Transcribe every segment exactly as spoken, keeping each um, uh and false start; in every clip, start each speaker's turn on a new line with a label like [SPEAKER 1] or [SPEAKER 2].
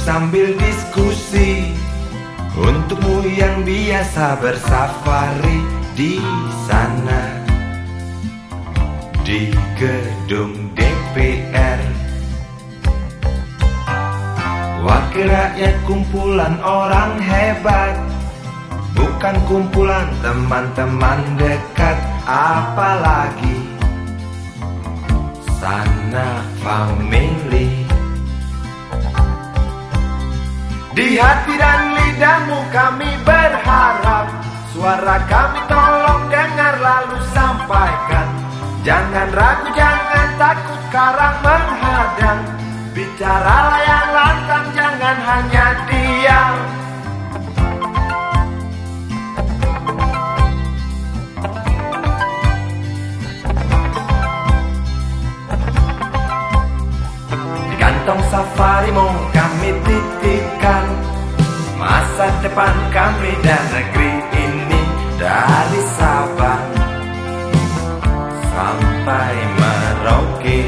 [SPEAKER 1] sambil diskusi. Untukmu yang biasa bersafari di sana, di gedung D P R. Wakil rakyat kumpulan orang hebat, bukan kumpulan teman-teman dekat. Apalagi sanak family. Di hati dan lidahmu kami berharap, suara kami tolong dengar lalu sampaikan. Jangan ragu, jangan takut karang menghadang. Bicaralah yang lantang, jangan hanya diam. Di kantong safarimu kami titipkan masa depan kami dan negeri ini, dari Sabang sampai Merauke.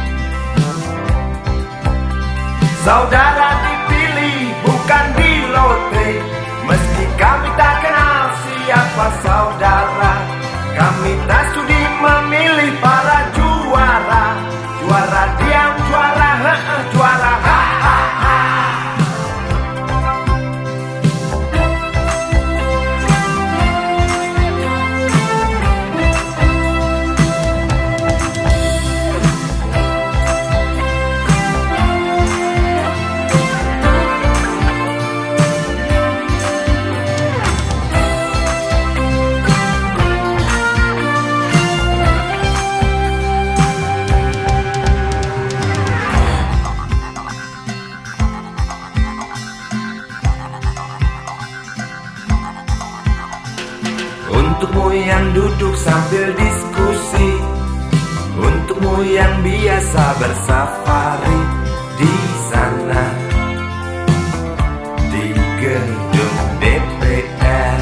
[SPEAKER 1] Saudara dipilih bukan di lotre, meski kami tak kenal siapa saudara. Kami tak sudi memilih para juara. Juara diam, juara he -he, juara ha ha ha. Untukmu yang duduk sambil diskusi, untukmu yang biasa bersafari di sana, di gedung D P R.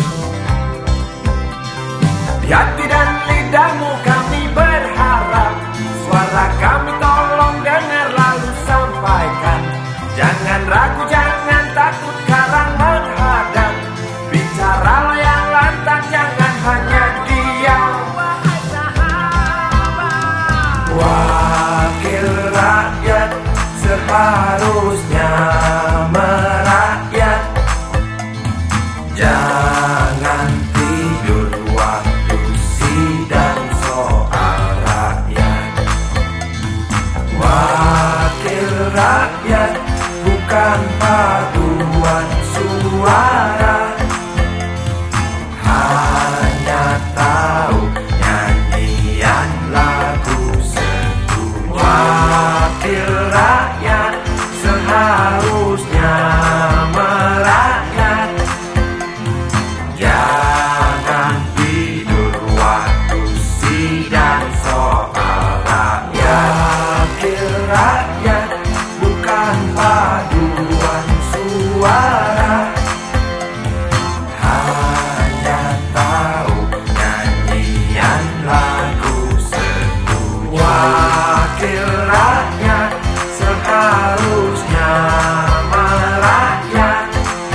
[SPEAKER 1] Di hati dan lidahmu kami berharap, suara kami tolong dengar lalu sampaikan. Jangan ragu, jangan takut karang menghadang. Bicaralah yang lantang, jangan hanya diam. Wakil rakyat seharusnya merakyat. Jangan tidur waktu sidang soal rakyat. Wakil rakyat bukan paduan suara, hanya tahu nyanyian lagu setuju. Wakil rakyat seharusnya merakyat. Jangan tidur waktu sidang soal rakyat. Wakil rakyat bukan paduan suara, hanya tahu nyanyian lagu setuju. Wakil rakyat seharusnya merakyat.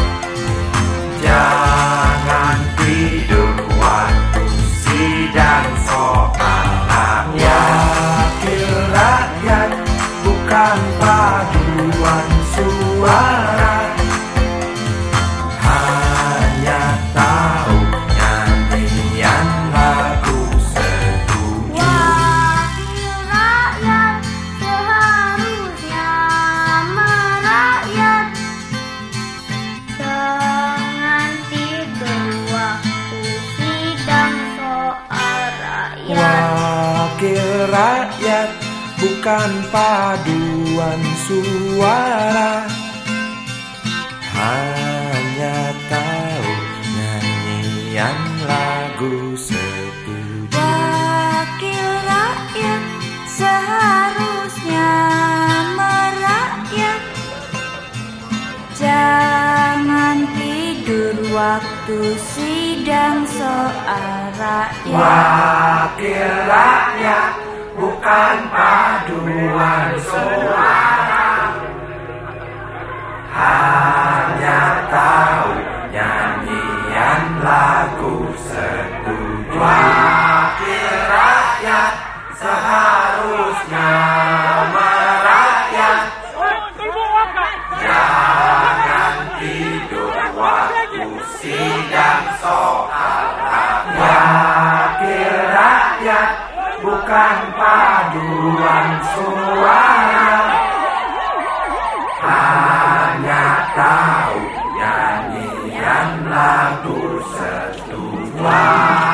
[SPEAKER 1] Jangan tidur waktu sidang soal rakyat. Wakil rakyat bukan paduan suara, hanya tahu nyanyian lagu setuju.
[SPEAKER 2] Wakil rakyat seharusnya merakyat. Jangan tidur waktu sidang soal rakyat.
[SPEAKER 1] Wakil rakyat bukan paduan suara, hanya tahu nyanyian lagu setuju.
[SPEAKER 2] Wakil rakyat seharusnya merakyat. Jangan tidur waktu sidang soal rakyat.
[SPEAKER 1] Wakil rakyat bukan paduan suara, hanya tahu nyanyian lagu setuju. Wakil rakyat seharusnya merakyat, jangan tidur waktu sidang soal rakyat. Wakil rakyat bukan paduan suara, hanya tahu nyanyian lagu setuju.